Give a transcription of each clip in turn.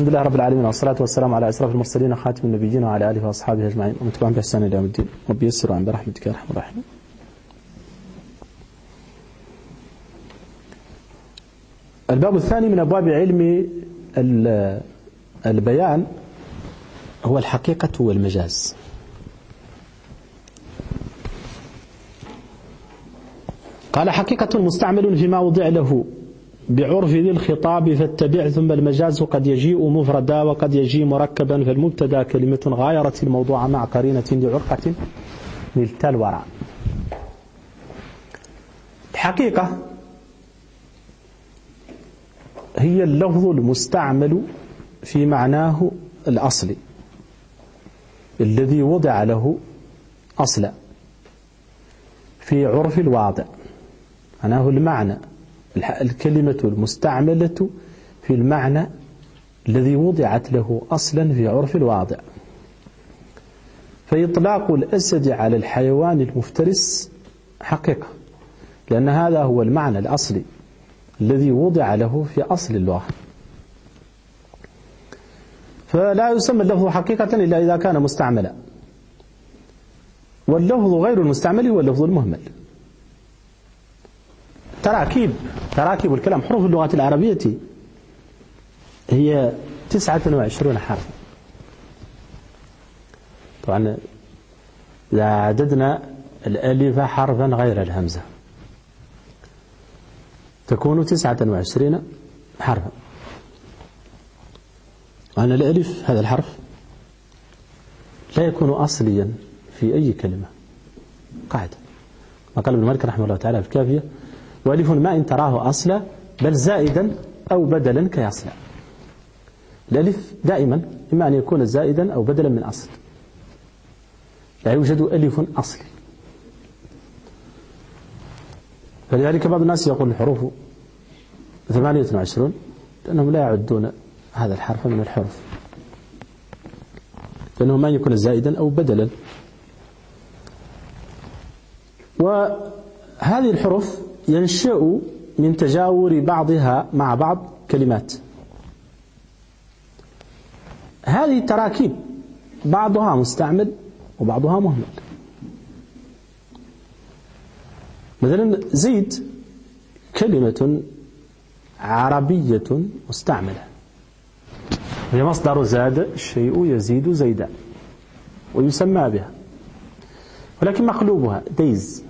الحمد لله رب العالمين والصلاة والسلام على أشرف المرسلين خاتم النبيين وعلى آله وأصحابه أجمعين ومن تبعهم بإحسان إلى يوم الدين. رب يسر عن برحمتك يا أرحم الراحمين. الباب الثاني من أبواب علم البيان هو الحقيقة والمجاز. قال حقيقة مستعمل فيما وضع له بعرف ذي الخطاب فاتبع، ثم المجاز قد يجيء مفردا وقد يجيء مركبا، فالمبتدا كلمة غايرت الموضوع مع قرينة لعرقة نلت الورع. الحقيقة هي اللفظ المستعمل في معناه الأصلي الذي وضع له أصلا في عرف الواضع، معناه المعنى، الكلمة المستعملة في المعنى الذي وضعت له أصلا في عرف الواضع. فإطلاق الأسد على الحيوان المفترس حقيقة، لأن هذا هو المعنى الأصلي الذي وضع له في أصل اللغة. فلا يسمى اللفظ حقيقة إلا إذا كان مستعملا، واللفظ غير المستعمل هو اللفظ المهمل. تراكيب الكلام، حروف اللغة العربية هي 29 حرفا. طبعا إذا عددنا الألف حرفا غير الهمزة تكون 29 حرفا. وأن الألف هذا الحرف لا يكون أصليا في أي كلمة، قاعدة ما قال ابن مالك رحمه الله تعالى في الكافية: وألف ما إن تراه أصلا بل زائدا أو بدلا كيصلا. الألف دائما إما أن يكون زائدا أو بدلا من أصل، لا يوجد ألف أصلي. فلذلك بعض الناس يقول الحروف 28 لأنهم لا يعدون هذا الحرف من الحروف، لأنه ما يكون زائدا أو بدلا. وهذه الحروف ينشأ من تجاور بعضها مع بعض كلمات. هذه التراكيب بعضها مستعمل وبعضها مهمل. مثلا زيد كلمة عربية مستعملة، هي مصدر زاد الشيء يزيد زيدا ويسمى بها، ولكن مقلوبها ديز.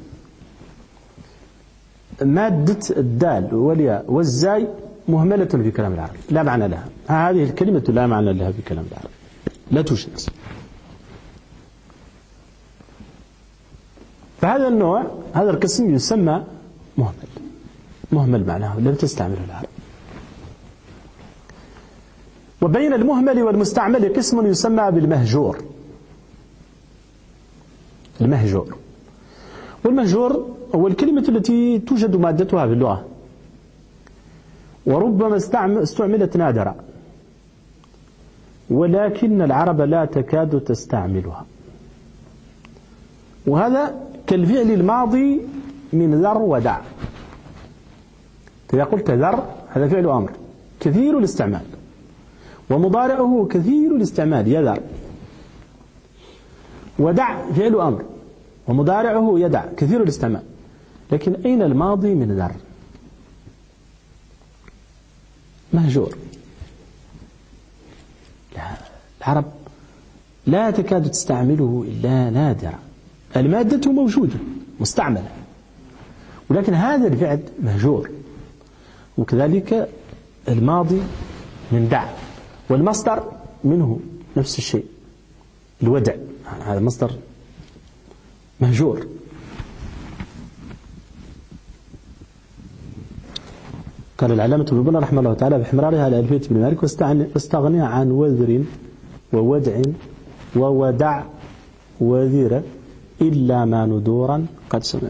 مادة الدال والياء والزاي مهملة في كلام العرب، لا معنى لها. هذه الكلمة لا معنى لها في كلام العرب، لا توجد. فهذا النوع، هذا القسم يسمى مهمل معناه لم تستعمله العرب. وبين المهمل والمستعمل قسم يسمى بالمهجور. والمهجور هو الكلمة التي توجد مادتها في اللغة وربما استعملت نادرا، ولكن العرب لا تكاد تستعملها. وهذا كالفعل الماضي من ذر ودع. إذا قلت ذر هذا فعل أمر كثير الاستعمال، ومضارعه كثير الاستعمال يذر. ودع فعل أمر ومضارعه يدع كثير الاستعمال، لكن أين الماضي من ذر؟ مهجور. العرب لا تكاد تستعمله إلا نادرا. المادة موجودة مستعملة، ولكن هذا الفعل مهجور. وكذلك الماضي من دع، والمصدر منه نفس الشيء الودع، هذا مصدر مهجور. قال العلامة ابن بطة رحمه الله تعالى بحمرارها على ألفية ابن مالك: واستغني عن وذر وودع وودع وذر إلا ما ندورا قد سمع.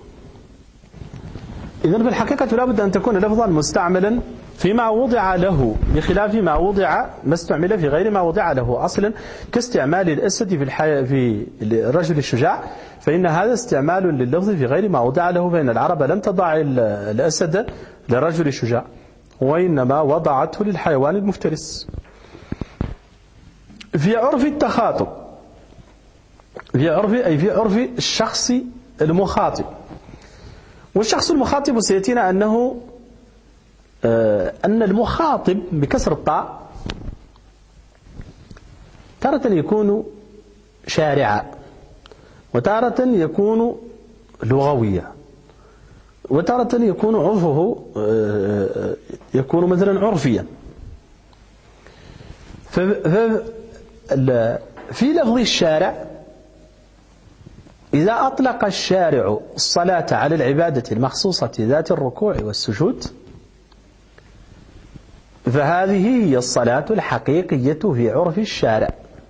إذن في الحقيقة لابد أن تكون لفظا مستعملا فيما وضع له، بخلاف ما استعمل في غير ما وضع له أصلا، كاستعمال الأسد في الرجل الشجاع، فإن هذا استعمال لللفظ في غير ما وضع له، فإن العرب لم تضع الأسد للرجل الشجاع، وإنما وضعته للحيوان المفترس. في عرف التخاطب، في عرف الشخص المخاطب. والشخص المخاطب سيأتينا أن المخاطب بكسر الطاء تارة يكون شارعا، وتارة يكون لغويا، وتارة يكون عرفه يكون مثلا عرفيا. في لفظ الشارع، إذا أطلق الشارع الصلاة على العبادة المخصوصة ذات الركوع والسجود فهذه هي الصلاة الحقيقية في عرف الشارع.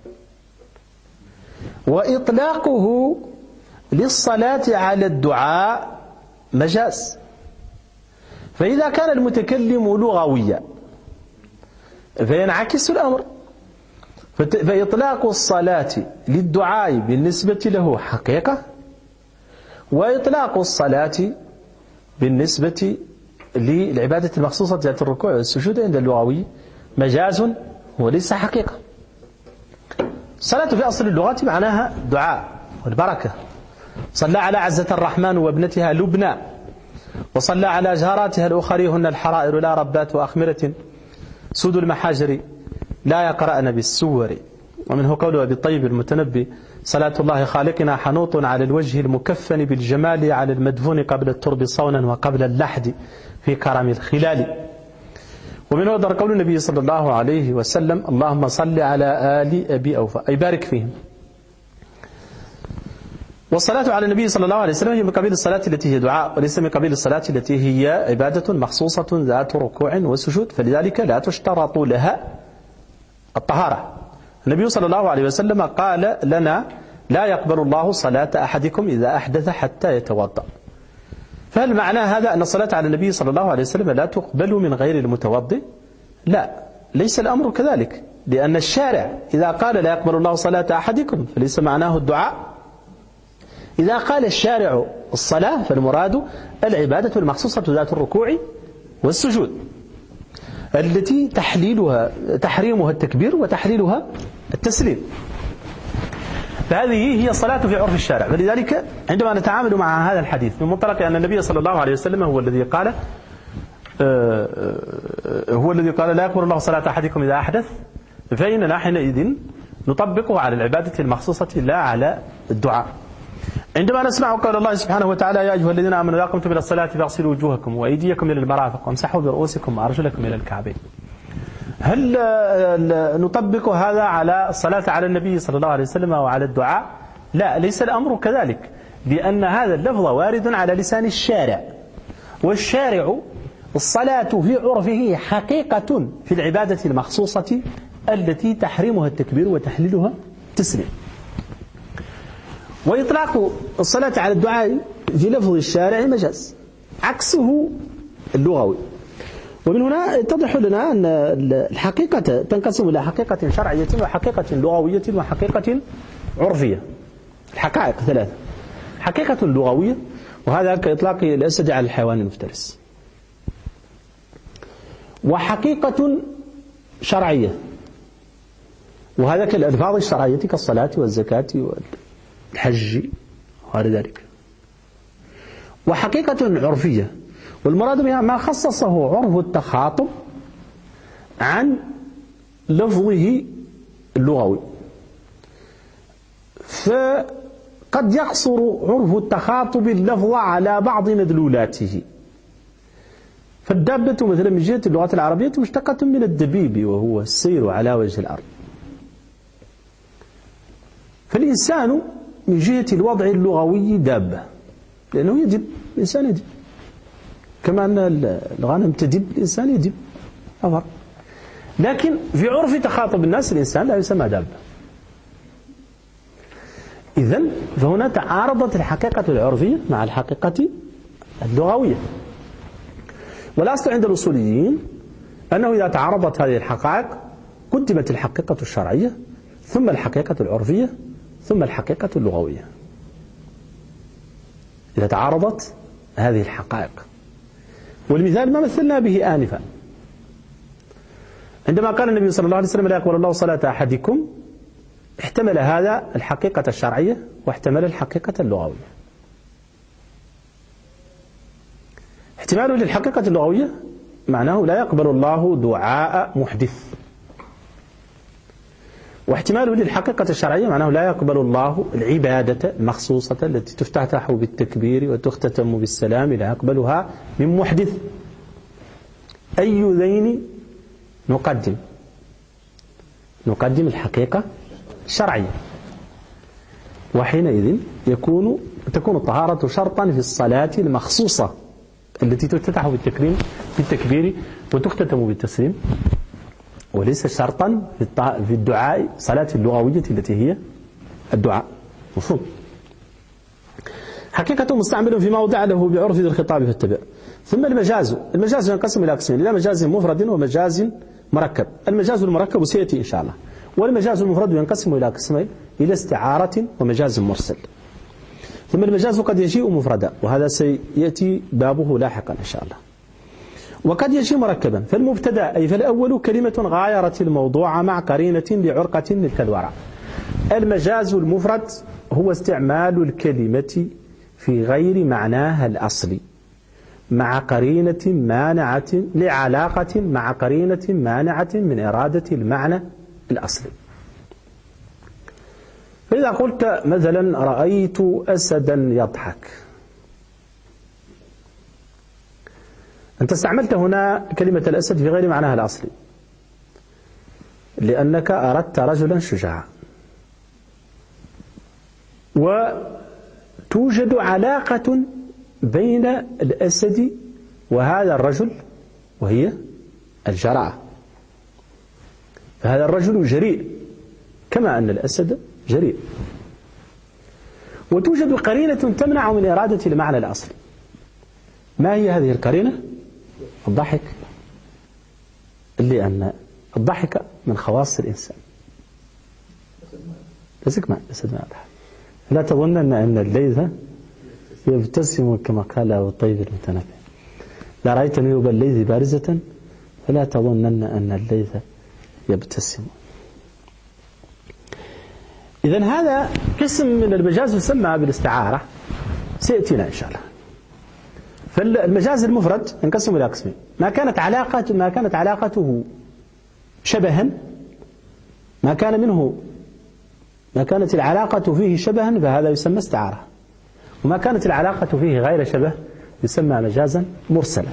وإطلاقه للصلاة على الدعاء مجاز. فإذا كان المتكلم لغويا فينعكس الأمر، فإطلاق الصلاة للدعاء بالنسبة له حقيقة، وإطلاق الصلاة بالنسبة للعبادة المخصوصة ذات الركوع والسجود عند اللغوي مجاز وليس حقيقة. الصلاة في أصل اللغة معناها دعاء والبركة. صلى على عزة الرحمن وابنتها لبنى، وصلى على جاراتها الأخرى هن الحرائر لا ربات وأخمرة سود المحاجر لا يقرأن بالسور. ومنه قول أبي الطيب المتنبي: صلاة الله خالقنا حنوط على الوجه المكفن بالجمال، على المدفون قبل الترب صونا وقبل اللحد في كرم الخلال. ومنه أيضا قول النبي صلى الله عليه وسلم: اللهم صل على آل أبي أوفى، أي بارك فيهم. والصلاة على النبي صلى الله عليه وسلم هي من قبيل الصلاة التي هي دعاء، وليس من قبيل الصلاة التي هي عبادة مخصوصة ذات ركوع وسجود، فلذلك لا تشترط لها الطهارة. النبي صلى الله عليه وسلم قال لنا: لا يقبل الله صلاة أحدكم إذا أحدث حتى يتوضأ. فهل معنى هذا أن الصلاة على النبي صلى الله عليه وسلم لا تقبل من غير المتوضئ؟ لا، ليس الأمر كذلك، لأن الشارع إذا قال لا يقبل الله صلاة أحدكم فليس معناه الدعاء. إذا قال الشارع الصلاة فالمراد العبادة المخصوصة ذات الركوع والسجود التي تحريمها التكبير وتحليلها التسليم. فهذه هي الصلاة في عرف الشارع. فلذلك عندما نتعامل مع هذا الحديث من منطلق أن النبي صلى الله عليه وسلم هو الذي قال لا يقبل الله صلاة أحدكم إذا أحدث، فإننا حينئذ نطبقه على العبادة المخصوصة لا على الدعاء. عندما نسمع قول الله سبحانه وتعالى: يا أيها الذين آمنوا إذا قمتم إلى الصلاة فاغسلوا وجوهكم وأيديكم إلى المرافق وامسحوا برؤوسكم وأرجلكم إلى الكعبين، هل نطبق هذا على الصلاة على النبي صلى الله عليه وسلم أو على الدعاء؟ لا، ليس الأمر كذلك، لأن هذا اللفظ وارد على لسان الشارع، والشارع الصلاة في عرفه حقيقة في العبادة المخصوصة التي تحريمها التكبير وتحليلها التسليم. وإطلاق الصلاة على الدعاء في لفظ الشارع مجاز، عكسه اللغوي. ومن هنا يتضح لنا أن الحقيقة تنقسم إلى حقيقة شرعية وحقيقة لغوية وحقيقة عرفية. الحقائق ثلاثة: حقيقة لغوية، وهذا كإطلاق الأسد على الحيوان المفترس، وحقيقة شرعية، وهذا كالألفاظ الشرعية كالصلاة والزكاة والحج وغير ذلك، وحقيقة عرفية، والمراد بها ما خصصه عرف التخاطب عن لفظه اللغوي. فقد يقصر عرف التخاطب اللفظ على بعض مدلولاته. فالدابة مثلا من جهة اللغة العربية مشتقة من الدبيب، وهو السير على وجه الأرض. فالإنسان من جهة الوضع اللغوي دابة، لأنه يدب، الإنسان يدب كما أن الغنم تدب، الإنسان يدب أفر. لكن في عرف تخاطب الناس الإنسان لا يسمى دابة. إذن فهنا تعارضت الحقيقة العرفية مع الحقيقة اللغوية. والأصل عند الأصوليين أنه إذا تعارضت هذه الحقائق قدمت الحقيقة الشرعية ثم الحقيقة العرفية ثم الحقيقة اللغوية. إذا تعارضت هذه الحقائق، والمثال ما مثلنا به آنفا عندما قال النبي صلى الله عليه وسلم: لا يقبل الله صلاة أحدكم احتمل هذا الحقيقة الشرعية واحتمل الحقيقة اللغوية. احتماله للحقيقة اللغوية معناه لا يقبل الله دعاء محدث، واحتماله للحقيقة الشرعية معناه لا يقبل الله العبادة المخصوصة التي تفتتح بالتكبير وتختتم بالسلام، لا يقبلها من محدث. أي ذين نقدم الحقيقة الشرعية، وحينئذ تكون الطهارة شرطا في الصلاة المخصوصة التي تفتتح بالتكبير وتختتم بالتسليم، وليس شرطا في الدعاء صلاة اللغوية التي هي الدعاء. مفهوم؟ حقيقة مستعمل في موضع له بعرف ذي الخطاب فاتبع. ثم المجاز ينقسم إلى قسمين، إلى مجاز مفرد ومجاز مركب. المجاز المركب سيأتي إن شاء الله. والمجاز المفرد ينقسم إلى قسمين، إلى استعارة ومجاز مرسل. ثم المجاز قد يجيء مفردا، وهذا سيأتي بابه لاحقا إن شاء الله. وقد يجيء مركبا، فالمبتدا أي فالأول كلمة غايرت الموضوع مع قرينة لعرقة مثل الورع. المجاز المفرد هو استعمال الكلمة في غير معناها الأصلي مع قرينة مانعة لعلاقة مع قرينة مانعة من إرادة المعنى الأصلي. فإذا قلت مثلا رأيت أسدا يضحك، أنت استعملت هنا كلمة الأسد في غير معناها الأصلي، لأنك أردت رجلا شجاعا، وتوجد علاقة بين الأسد وهذا الرجل وهي الجرأة، فهذا الرجل جريء كما أن الأسد جريء، وتوجد قرينة تمنع من إرادة المعنى الأصلي. ما هي هذه القرينة؟ الضحك، لأن الضحك من خواص الإنسان. الأسد ما يضحك. لا تظن أن الليث يبتسم كما قال أبو الطيب المتنبي، لا رأيت نيوب الليث بارزة فلا تظنن أن الليث يبتسم. إذن هذا قسم من المجاز يسمى بالاستعارة، سيأتينا إن شاء الله. فالمجاز المفرد ينقسم إلى قسمين، ما كانت علاقته شبها، ما كانت العلاقة فيه شبها فهذا يسمى استعارة، وما كانت العلاقة فيه غير شبه يسمى مجازا مرسلا.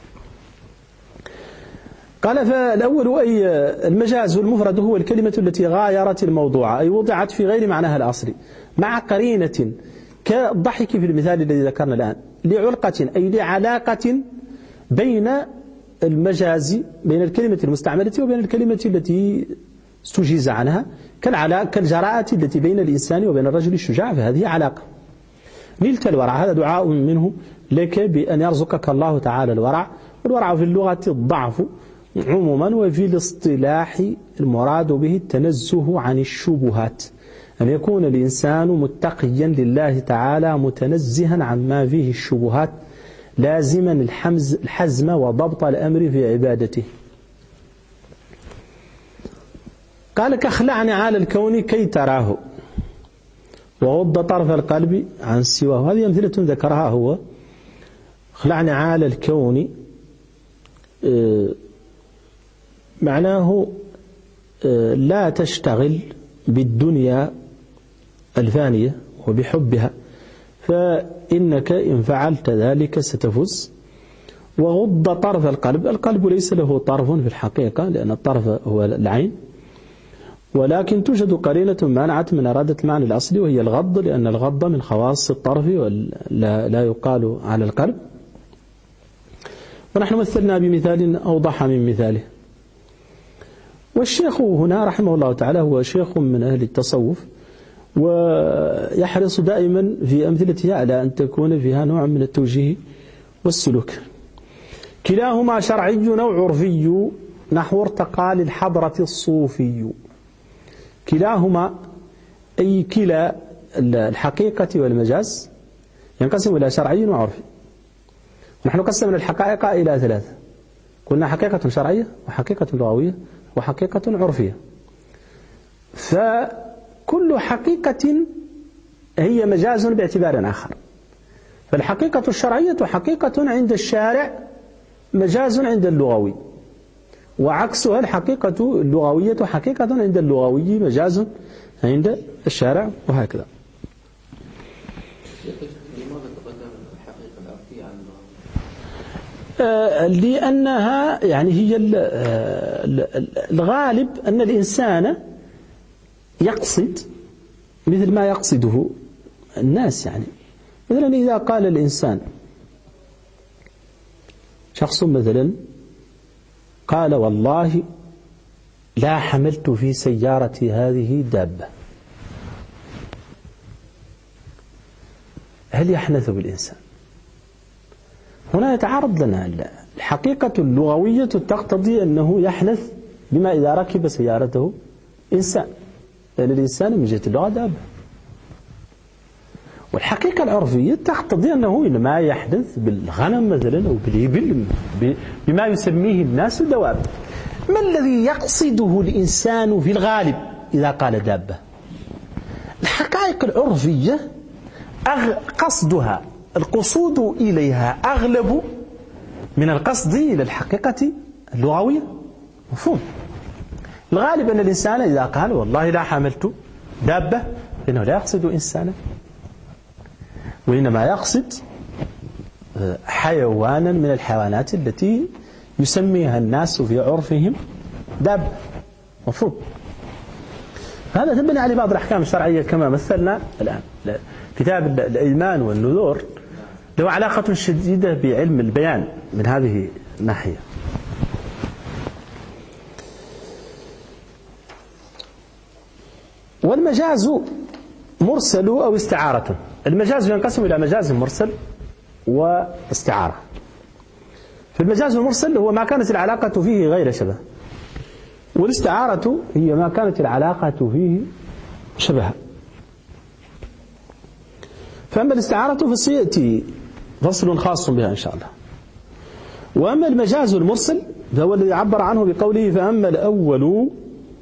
قال فالأول أي المجاز المفرد هو الكلمة التي غايرت الموضوع، أي وضعت في غير معناها الأصلي مع قرينة كالضحك في المثال الذي ذكرنا الآن، لعلقة أي لعلاقة بين المجاز، بين الكلمة المستعملة وبين الكلمة التي استجيز عنها، كالجراءة التي بين الإنسان وبين الرجل الشجاع، فهذه علاقة. نلت الورع، هذا دعاء منه لك بأن يرزقك الله تعالى الورع. والورع في اللغة الضعف عموما، وفي الاصطلاح المراد به التنزه عن الشبهات، أن يكون الإنسان متقيا لله تعالى متنزها عما فيه الشبهات، لازما الحزم وضبط الأمر في عبادته. قال كاخلع نعال الكون كي تراه وغض طرف القلب عن سواه. هذه أمثلة ذكرها هو. اخلع نعال الكون معناه لا تشتغل بالدنيا الفانية وبحبها، فإنك إن فعلت ذلك ستفوز. وغض طرف القلب ليس له طرف في الحقيقة، لأن الطرف هو العين، ولكن توجد قرينة مانعة من إرادة المعنى الأصلي وهي الغض، لأن الغض من خواص الطرف ولا يقال على القلب. ونحن مثلنا بمثال أوضح من مثاله. والشيخ هنا رحمه الله تعالى هو شيخ من أهل التصوف، ويحرص دائما في أمثلتها على أن تكون فيها نوع من التوجيه والسلوك. كلاهما شرعي أو عرفي نحو ارتقى للحضرة الصوفي. كلاهما أي كلا الحقيقة والمجاز ينقسم إلى شرعي وعرفي. نحن قسمنا الحقائق إلى ثلاثة، قلنا حقيقة شرعية وحقيقة لغوية وحقيقة عرفية. كل حقيقة هي مجاز باعتبار آخر. فالحقيقة الشرعية حقيقة عند الشارع، مجاز عند اللغوي، وعكسها الحقيقة اللغوية حقيقة عند اللغوي، مجاز عند الشارع، وهكذا. لماذا تقدم الحقيقة العرفية عن اللغة؟ لأنها يعني هي الغالب أن الإنسان يقصد مثل ما يقصده الناس. يعني مثلا إذا قال الإنسان، شخص مثلا قال والله لا حملت في سيارتي هذه دابة، هل يحنث بالإنسان؟ هنا يتعارض لنا الحقيقة اللغوية تقتضي أنه يحنث بما إذا ركب سيارته إنسان، لأن الإنسان من جهة اللغة دابة. والحقيقة العرفية تقتضي أنه إنما يحدث بالغنم مثلا أو بالإبل، بما يسميه الناس الدواب. ما الذي يقصده الإنسان في الغالب إذا قال دابة؟ الحقائق العرفية قصدها، القصود إليها أغلب من القصد إلى الحقيقة اللغوية. مفهوم؟ الغالب أن الإنسان إذا قال والله لا حملت دابة فإنه لا يقصد إنسانا، وإنما يقصد حيوانا من الحيوانات التي يسميها الناس في عرفهم دابة. مفهوم؟ هذا تبني على بعض الأحكام الشرعية كما مثلنا الآن. كتاب الإيمان والنذور له علاقة شديدة بعلم البيان من هذه الناحية. والمجاز مرسل أو استعارة. المجاز ينقسم إلى مجاز مرسل واستعارة. في المجاز المرسل هو ما كانت العلاقة فيه غير شبه، والاستعارة هي ما كانت العلاقة فيه شبه. فأما الاستعارة فسيأتي فصل خاص بها إن شاء الله. وأما المجاز المرسل فهو الذي عبر عنه بقوله فأما الأول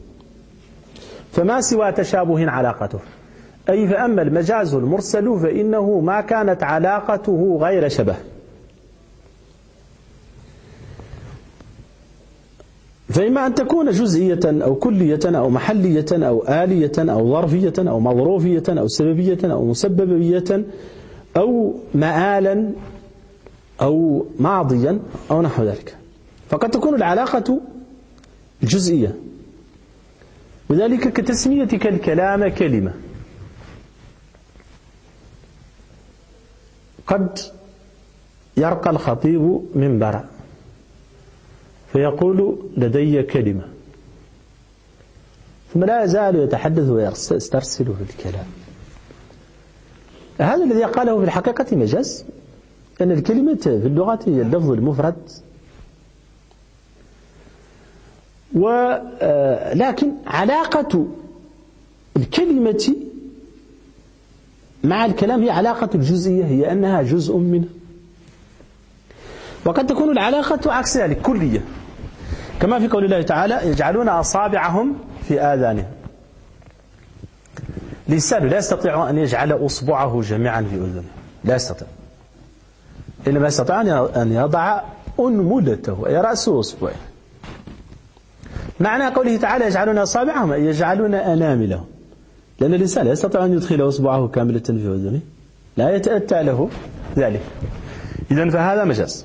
فما سوى تشابه علاقته، أي فأما المجاز المرسل فإنه ما كانت علاقته غير شبه. فإما أن تكون جزئية أو كلية أو محلية أو آلية أو ظرفية أو مظروفية أو سببية أو مسببية أو مآلا أو ماضيا أو نحو ذلك. فقد تكون العلاقة جزئية، وذلك كتسميتك الكلام كلمة. قد يرقى الخطيب منبرا فيقول لدي كلمة، ثم لا يزال يتحدث ويسترسل في الكلام. هذا الذي قاله في الحقيقة مجاز، أن الكلمة في اللغة هي اللفظ المفرد، ولكن علاقة الكلمة مع الكلام هي علاقة الجزئية، هي أنها جزء منه. وقد تكون العلاقة عكس ذلك كلية، كما في قول الله تعالى يجعلون أصابعهم في آذانهم. الإنسان لا يستطيع أن يجعل أصبعه جميعا في أذنه، لا يستطيع، إنما يستطيع أن يضع أنملته أي رأسه أصبعه. معنى قوله تعالى يجعلون أصابعهم أي يجعلون أناملهم، لأن الإنسان لا يستطيع أن يدخل أصبعه كاملة في أذنه، لا يتأتى له ذلك. إذن فهذا مجاز.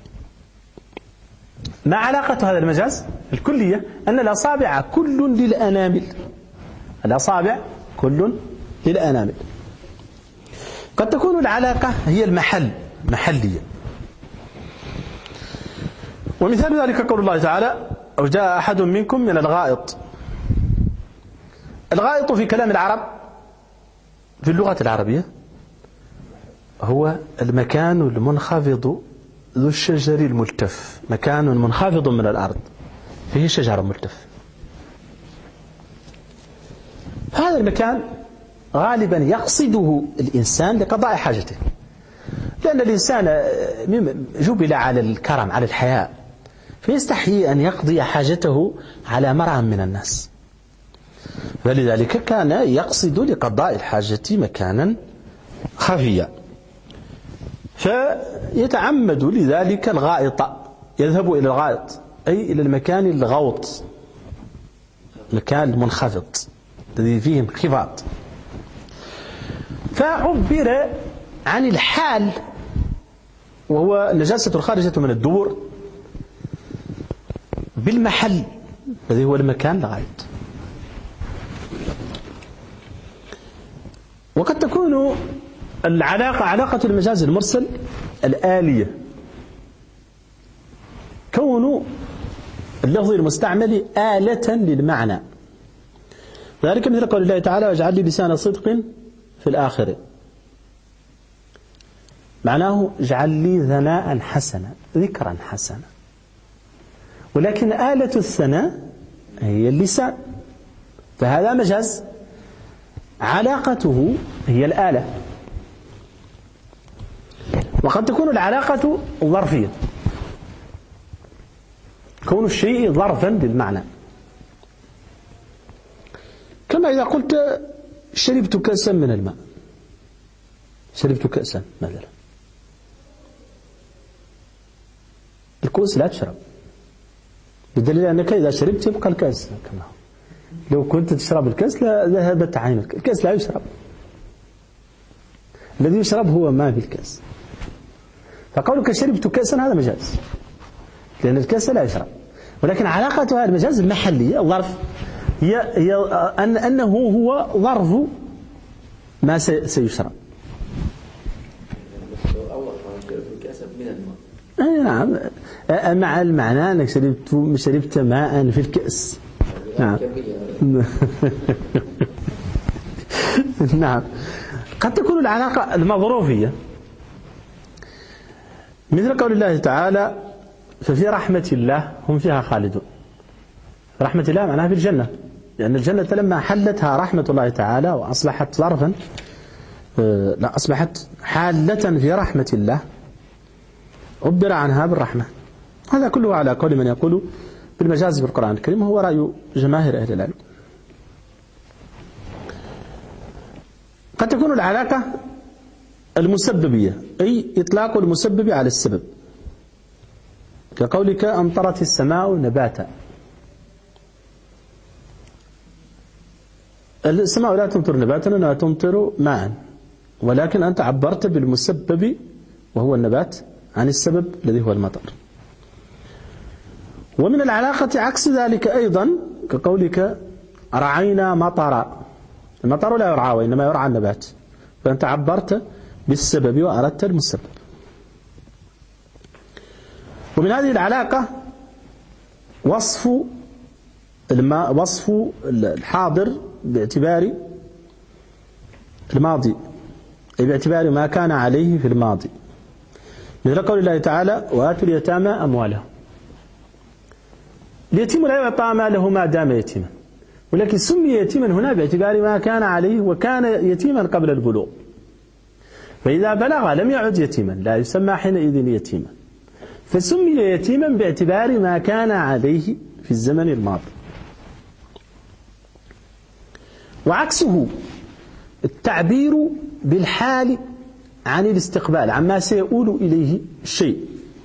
ما علاقة هذا المجاز الكلية؟ أن الأصابع كل للأنامل، الأصابع كل للأنامل. قد تكون العلاقة هي المحل، محلية. ومثال ذلك قول الله تعالى أو جاء أحد منكم من الغائط. الغائط في كلام العرب في اللغة العربية هو المكان المنخفض ذو الشجر الملتف، مكان منخفض من الأرض فيه شجر ملتف. هذا المكان غالبا يقصده الإنسان لقضاء حاجته، لأن الإنسان جبل على الكرم، على الحياء، فيستحيي أن يقضي حاجته على مرأى من الناس. فلذلك كان يقصد لقضاء الحاجة مكانا خفيا، فيتعمد لذلك الغائط، يذهب إلى الغائط أي إلى المكان الغوط، مكان المنخفض الذي فيه انخفاض. فعبر عن الحال وهو النجاسة الخارجة من الدبر بالمحل الذي هو المكان الغائط. وقد تكون علاقة المجاز المرسل الآلية، كون اللفظ المستعمل آلة للمعنى، ذلك مثل قول الله تعالى واجعل لي لسان صدق في الآخرة، معناه اجعل لي ثناء حسنا، ذكرا حسنا، ولكن آلة الثناء هي اللسان، فهذا مجاز علاقته هي الآلة. وقد تكون العلاقة ظرفية، كون الشيء ظرفا للمعنى، كما إذا قلت شربت كأسا من الماء، شربت كأسا مثلا، الكؤوس لا تشرب، بدليل أنك إذا شربت يبقى الكأس كما هو. لو كنت تشرب الكأس لذهبت عينك، الكأس لا يشرب، الذي يشرب هو ما في الكأس. فقولك شربت كأسا هذا مجاز، لأن الكأس لا يشرب، ولكن علاقتها المجاز المحلية الظرف هي أنه هو ظرف ما سيشرب. نعم، مع المعنى أنك شربت ماء في الكأس. نعم. نعم. قد تكون العلاقة المظروفية، مثل قول الله تعالى ففي رحمة الله هم فيها خالدون. رحمة الله معناها في الجنة، لأن الجنة لما حلتها رحمة الله تعالى وأصبحت ظرفا، لا أصبحت حالة في رحمة الله، عبر عنها بالرحمة. هذا كله على قول من يقول بالمجاز بالقرآن الكريم، هو رأي جماهير أهل العلم. قد تكون العلاقة المسببية، أي إطلاق المسبب على السبب، كقولك أمطرت السماء نباتا. السماء لا تمطر نباتا، لا تمطر ماء، ولكن أنت عبرت بالمسبب وهو النبات عن السبب الذي هو المطر. ومن العلاقة عكس ذلك أيضا، كقولك رعينا مطرا، المطر لا يرعى وإنما يرعى النبات، فأنت عبرت بالسبب وأردت المسبب. ومن هذه العلاقة وصف الحاضر باعتبار الماضي، أي باعتبار ما كان عليه في الماضي، مثل قول الله تعالى وآتوا اليتامى أموالهم. اليتيم لا يعطى ماله ما دام يتيما، ولكن سمي يتيما هنا باعتبار ما كان عليه، وكان يتيما قبل البلوغ، فإذا بلغ لم يعد يتيما، لا يسمى حينئذ يتيما، فسمي يتيما باعتبار ما كان عليه في الزمن الماضي. وعكسه التعبير بالحال عن الاستقبال، عما سيؤول إليه الشيء.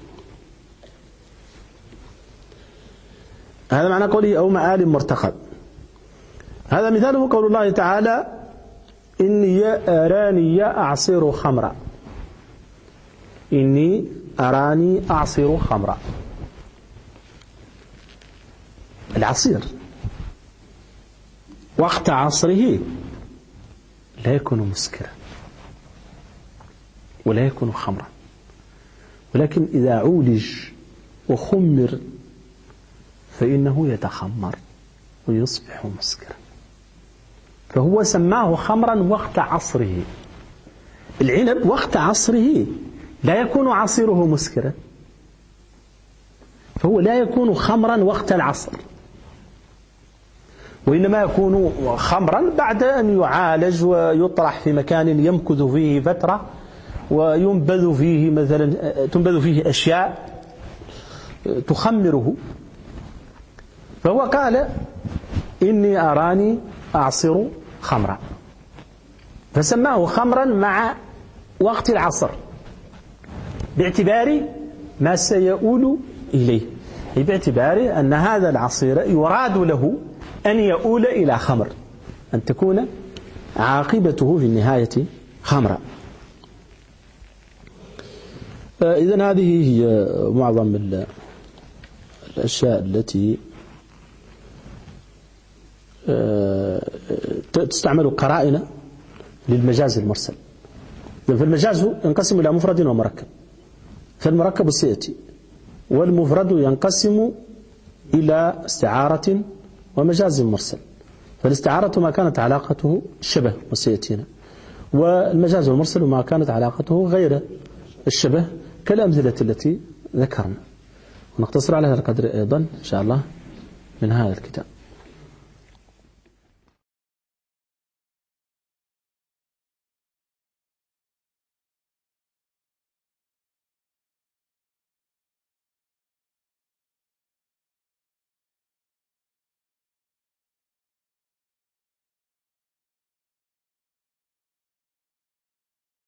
هذا معنى قوله أو مآل مرتقب. هذا مثاله قول الله تعالى إني أراني أعصر خمرا، إني أراني أعصر خمرا. العصير وقت عصره لا يكون مسكرا ولا يكون خمرا، ولكن إذا عولج وخمر فإنه يتخمر ويصبح مسكرا، فهو سماه خمرا وقت عصره. العنب وقت عصره لا يكون عصيره مسكرا، فهو لا يكون خمرا وقت العصر، وإنما يكون خمرا بعد أن يعالج ويطرح في مكان يمكث فيه فترة، وينبذ فيه مثلا تنبذ فيه أشياء تخمره. فهو قال إني أراني أعصر خمرا، فسماه خمرا مع وقت العصر باعتبار ما سيؤول إليه، أي باعتبار أن هذا العصير يراد له أن يؤول إلى خمر، أن تكون عاقبته في النهاية خمرا. إذن هذه هي معظم الأشياء التي تستعمل قرائن للمجاز المرسل. فالمجاز ينقسم إلى مفرد ومركب، فالمركب سيأتي، والمفرد ينقسم إلى استعارة ومجاز مرسل. فالاستعارة ما كانت علاقته الشبه وسيأتينا، والمجاز المرسل ما كانت علاقته غير الشبه كالأمثلة التي ذكرنا. ونقتصر على هذا القدر أيضا إن شاء الله من هذا الكتاب.